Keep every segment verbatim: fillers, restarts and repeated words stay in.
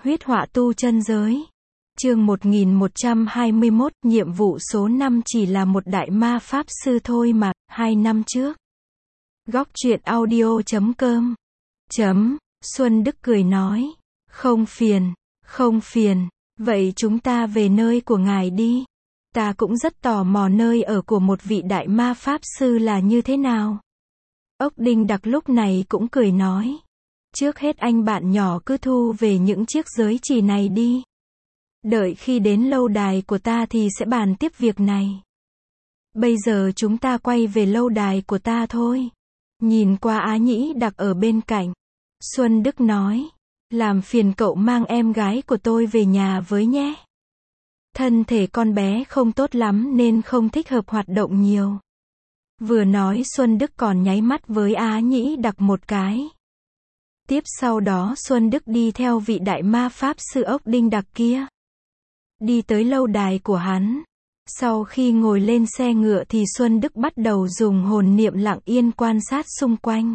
Huyết họa tu chân giới. Chương một nghìn một trăm hai mươi mốt, nhiệm vụ số năm chỉ là một đại ma pháp sư thôi mà, hai năm trước. Góc truyện audio chấm com. Chấm, Xuân Đức cười nói. Không phiền, không phiền, vậy chúng ta về nơi của ngài đi. Ta cũng rất tò mò nơi ở của một vị đại ma pháp sư là như thế nào. Ốc Đinh Đặc lúc này cũng cười nói. Trước hết anh bạn nhỏ cứ thu về những chiếc giới chỉ này đi. Đợi khi đến lâu đài của ta thì sẽ bàn tiếp việc này. Bây giờ chúng ta quay về lâu đài của ta thôi. Nhìn qua Á Nhĩ Đặc ở bên cạnh. Xuân Đức nói. Làm phiền cậu mang em gái của tôi về nhà với nhé. Thân thể con bé không tốt lắm nên không thích hợp hoạt động nhiều. Vừa nói Xuân Đức còn nháy mắt với Á Nhĩ Đặc một cái. Tiếp sau đó Xuân Đức đi theo vị đại ma pháp sư Ốc Đinh Đặc kia. Đi tới lâu đài của hắn. Sau khi ngồi lên xe ngựa thì Xuân Đức bắt đầu dùng hồn niệm lặng yên quan sát xung quanh.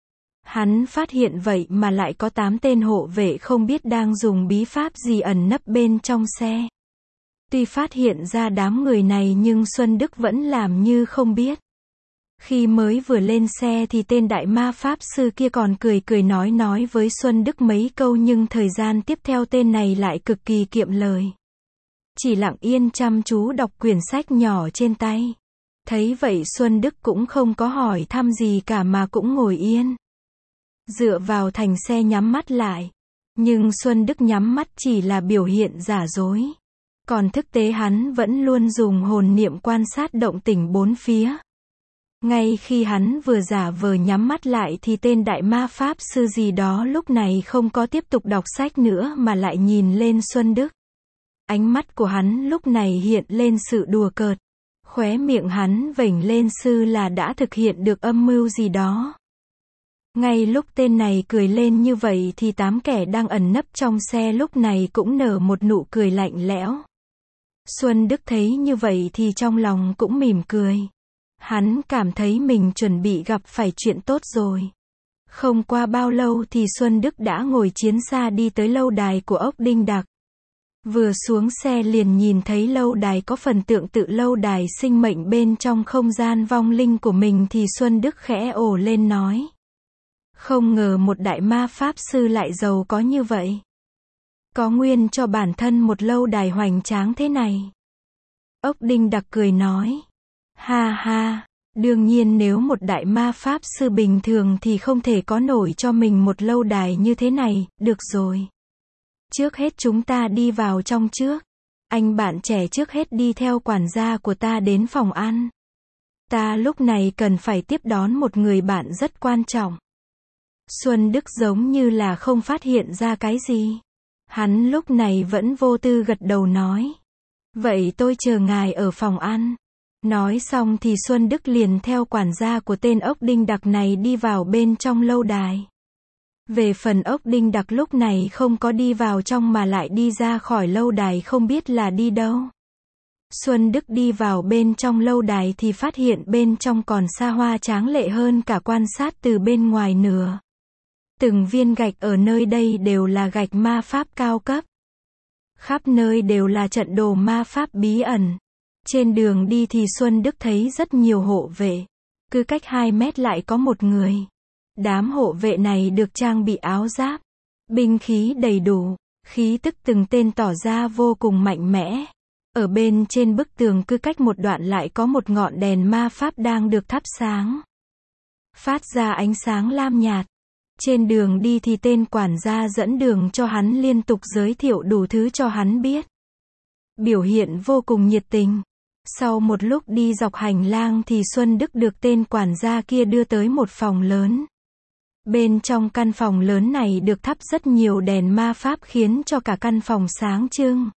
Hắn phát hiện vậy mà lại có tám tên hộ vệ không biết đang dùng bí pháp gì ẩn nấp bên trong xe. Tuy phát hiện ra đám người này nhưng Xuân Đức vẫn làm như không biết. Khi mới vừa lên xe thì tên đại ma pháp sư kia còn cười cười nói nói với Xuân Đức mấy câu nhưng thời gian tiếp theo tên này lại cực kỳ kiệm lời. Chỉ lặng yên chăm chú đọc quyển sách nhỏ trên tay. Thấy vậy Xuân Đức cũng không có hỏi thăm gì cả mà cũng ngồi yên. Dựa vào thành xe nhắm mắt lại. Nhưng Xuân Đức nhắm mắt chỉ là biểu hiện giả dối. Còn thực tế hắn vẫn luôn dùng hồn niệm quan sát động tĩnh bốn phía. Ngay khi hắn vừa giả vờ nhắm mắt lại thì tên đại ma pháp sư gì đó lúc này không có tiếp tục đọc sách nữa mà lại nhìn lên Xuân Đức. Ánh mắt của hắn lúc này hiện lên sự đùa cợt. Khóe miệng hắn vểnh lên sư là đã thực hiện được âm mưu gì đó. Ngay lúc tên này cười lên như vậy thì tám kẻ đang ẩn nấp trong xe lúc này cũng nở một nụ cười lạnh lẽo. Xuân Đức thấy như vậy thì trong lòng cũng mỉm cười. Hắn cảm thấy mình chuẩn bị gặp phải chuyện tốt rồi. Không qua bao lâu thì Xuân Đức đã ngồi chiến xa đi tới lâu đài của Ốc Đinh Đặc. Vừa xuống xe liền nhìn thấy lâu đài có phần tượng tự lâu đài sinh mệnh bên trong không gian vong linh của mình thì Xuân Đức khẽ ồ lên nói. Không ngờ một đại ma pháp sư lại giàu có như vậy. Có nguyên cho bản thân một lâu đài hoành tráng thế này. Ốc Đinh Đặc cười nói. Ha ha, đương nhiên nếu một đại ma pháp sư bình thường thì không thể có nổi cho mình một lâu đài như thế này, được rồi. Trước hết chúng ta đi vào trong trước. Anh bạn trẻ trước hết đi theo quản gia của ta đến phòng ăn. Ta lúc này cần phải tiếp đón một người bạn rất quan trọng. Xuân Đức giống như là không phát hiện ra cái gì. Hắn lúc này vẫn vô tư gật đầu nói. Vậy tôi chờ ngài ở phòng ăn. Nói xong thì Xuân Đức liền theo quản gia của tên Ốc Đinh Đặc này đi vào bên trong lâu đài. Về phần Ốc Đinh Đặc lúc này không có đi vào trong mà lại đi ra khỏi lâu đài không biết là đi đâu. Xuân Đức đi vào bên trong lâu đài thì phát hiện bên trong còn xa hoa tráng lệ hơn cả quan sát từ bên ngoài nữa. Từng viên gạch ở nơi đây đều là gạch ma pháp cao cấp. Khắp nơi đều là trận đồ ma pháp bí ẩn. Trên đường đi thì Xuân Đức thấy rất nhiều hộ vệ. Cứ cách hai mét lại có một người. Đám hộ vệ này được trang bị áo giáp, binh khí đầy đủ, khí tức từng tên tỏ ra vô cùng mạnh mẽ. Ở bên trên bức tường cứ cách một đoạn lại có một ngọn đèn ma pháp đang được thắp sáng. Phát ra ánh sáng lam nhạt. Trên đường đi thì tên quản gia dẫn đường cho hắn liên tục giới thiệu đủ thứ cho hắn biết. Biểu hiện vô cùng nhiệt tình. Sau một lúc đi dọc hành lang thì Xuân Đức được tên quản gia kia đưa tới một phòng lớn. Bên trong căn phòng lớn này được thắp rất nhiều đèn ma pháp khiến cho cả căn phòng sáng trưng.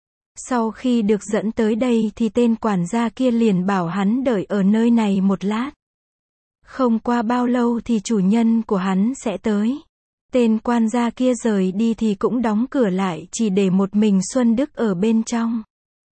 Sau khi được dẫn tới đây thì tên quản gia kia liền bảo hắn đợi ở nơi này một lát. Không qua bao lâu thì chủ nhân của hắn sẽ tới. Tên quan gia kia rời đi thì cũng đóng cửa lại chỉ để một mình Xuân Đức ở bên trong.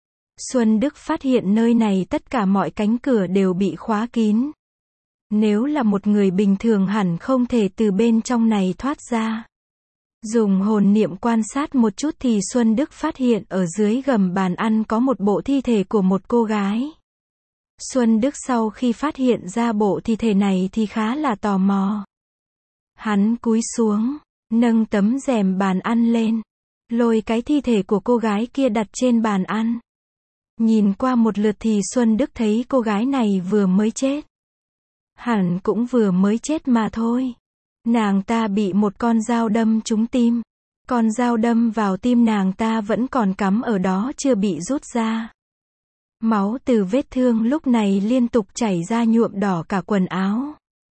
Xuân Đức phát hiện nơi này tất cả mọi cánh cửa đều bị khóa kín. Nếu là một người bình thường hẳn không thể từ bên trong này thoát ra. Dùng hồn niệm quan sát một chút thì Xuân Đức phát hiện ở dưới gầm bàn ăn có một bộ thi thể của một cô gái. Xuân Đức sau khi phát hiện ra bộ thi thể này thì khá là tò mò. Hắn cúi xuống, nâng tấm rèm bàn ăn lên, lôi cái thi thể của cô gái kia đặt trên bàn ăn. Nhìn qua một lượt thì Xuân Đức thấy cô gái này vừa mới chết. Hẳn cũng vừa mới chết mà thôi. Nàng ta bị một con dao đâm trúng tim. Con dao đâm vào tim nàng ta vẫn còn cắm ở đó chưa bị rút ra. Máu từ vết thương lúc này liên tục chảy ra nhuộm đỏ cả quần áo.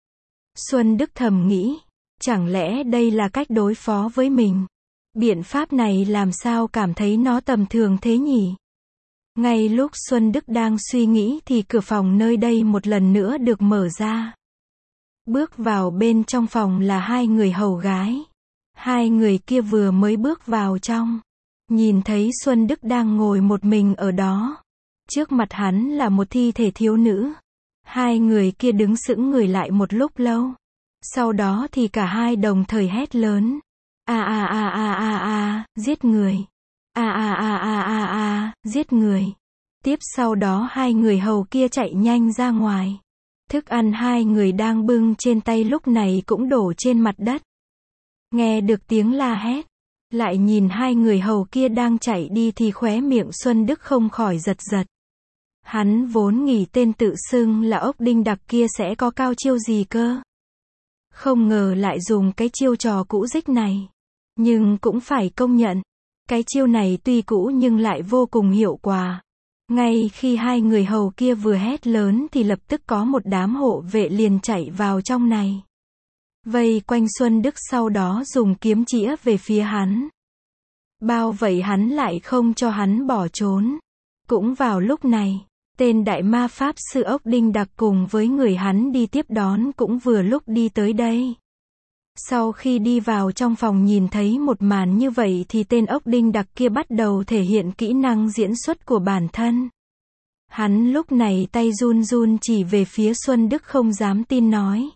Xuân Đức thầm nghĩ, chẳng lẽ đây là cách đối phó với mình? Biện pháp này làm sao cảm thấy nó tầm thường thế nhỉ? Ngay lúc Xuân Đức đang suy nghĩ thì cửa phòng nơi đây một lần nữa được mở ra. Bước vào bên trong phòng là hai người hầu gái. Hai người kia vừa mới bước vào trong. Nhìn thấy Xuân Đức đang ngồi một mình ở đó. Trước mặt hắn là một thi thể thiếu nữ. Hai người kia đứng sững người lại một lúc lâu. Sau đó thì cả hai đồng thời hét lớn. A a a a a a, giết người. A a a a a a, giết người. Tiếp sau đó hai người hầu kia chạy nhanh ra ngoài. Thức ăn hai người đang bưng trên tay lúc này cũng đổ trên mặt đất. Nghe được tiếng la hét, lại nhìn hai người hầu kia đang chạy đi thì khóe miệng Xuân Đức không khỏi giật giật. Hắn vốn nghĩ tên tự xưng là ốc đinh đặc kia sẽ có cao chiêu gì cơ. Không ngờ lại dùng cái chiêu trò cũ dích này. Nhưng cũng phải công nhận, cái chiêu này tuy cũ nhưng lại vô cùng hiệu quả. Ngay khi hai người hầu kia vừa hét lớn thì lập tức có một đám hộ vệ liền chạy vào trong này. Vây quanh Xuân Đức sau đó dùng kiếm chĩa về phía hắn. Bao vậy hắn lại không cho hắn bỏ trốn. Cũng vào lúc này, tên đại ma pháp sư ốc đinh đặc cùng với người hắn đi tiếp đón cũng vừa lúc đi tới đây. Sau khi đi vào trong phòng nhìn thấy một màn như vậy thì tên ốc đinh đặc kia bắt đầu thể hiện kỹ năng diễn xuất của bản thân. Hắn lúc này tay run run chỉ về phía Xuân Đức không dám tin nói.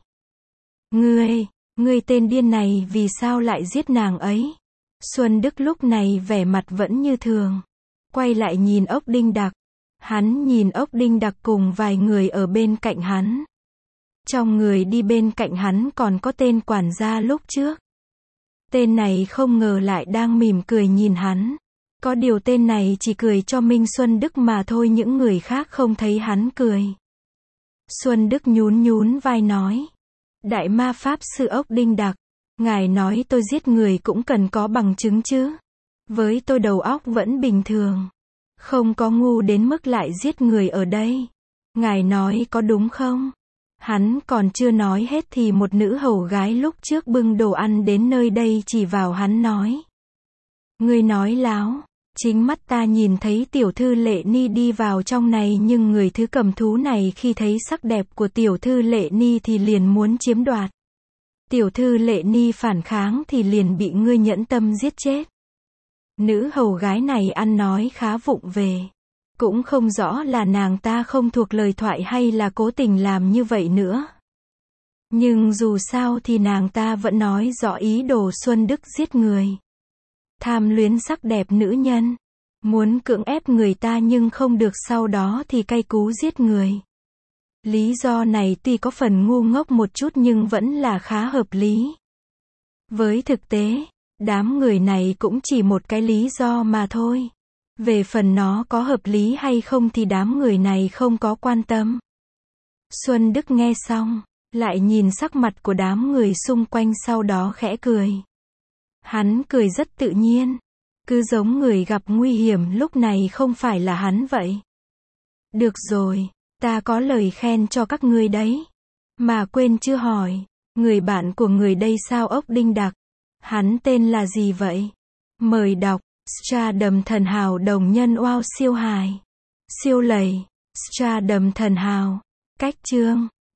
Ngươi, ngươi tên điên này vì sao lại giết nàng ấy? Xuân Đức lúc này vẻ mặt vẫn như thường. Quay lại nhìn ốc đinh đặc. Hắn nhìn ốc đinh đặc cùng vài người ở bên cạnh hắn. Trong người đi bên cạnh hắn còn có tên quản gia lúc trước. Tên này không ngờ lại đang mỉm cười nhìn hắn. Có điều tên này chỉ cười cho Minh Xuân Đức mà thôi, những người khác không thấy hắn cười. Xuân Đức nhún nhún vai nói. Đại ma pháp sư ốc đinh đặc, ngài nói tôi giết người cũng cần có bằng chứng chứ. Với tôi đầu óc vẫn bình thường. Không có ngu đến mức lại giết người ở đây. Ngài nói có đúng không? Hắn còn chưa nói hết thì một nữ hầu gái lúc trước bưng đồ ăn đến nơi đây chỉ vào hắn nói. Ngươi nói láo, chính mắt ta nhìn thấy tiểu thư Lệ Ni đi vào trong này nhưng người thứ cầm thú này khi thấy sắc đẹp của tiểu thư Lệ Ni thì liền muốn chiếm đoạt. Tiểu thư Lệ Ni phản kháng thì liền bị ngươi nhẫn tâm giết chết. Nữ hầu gái này ăn nói khá vụng về. Cũng không rõ là nàng ta không thuộc lời thoại hay là cố tình làm như vậy nữa. Nhưng dù sao thì nàng ta vẫn nói rõ ý đồ Xuân Đức giết người. Tham luyến sắc đẹp nữ nhân. Muốn cưỡng ép người ta nhưng không được, sau đó thì cay cú giết người. Lý do này tuy có phần ngu ngốc một chút nhưng vẫn là khá hợp lý. Với thực tế, đám người này cũng chỉ một cái lý do mà thôi. Về phần nó có hợp lý hay không thì đám người này không có quan tâm. Xuân Đức nghe xong, lại nhìn sắc mặt của đám người xung quanh sau đó khẽ cười. Hắn cười rất tự nhiên, cứ giống người gặp nguy hiểm lúc này không phải là hắn vậy. Được rồi, ta có lời khen cho các ngươi đấy. Mà quên chưa hỏi, người bạn của người đây sao ốc đinh đặc? Hắn tên là gì vậy? Mời đọc. Stardom thần hào đồng nhân wow siêu hài. Siêu lầy. Stardom thần hào. Cách chương.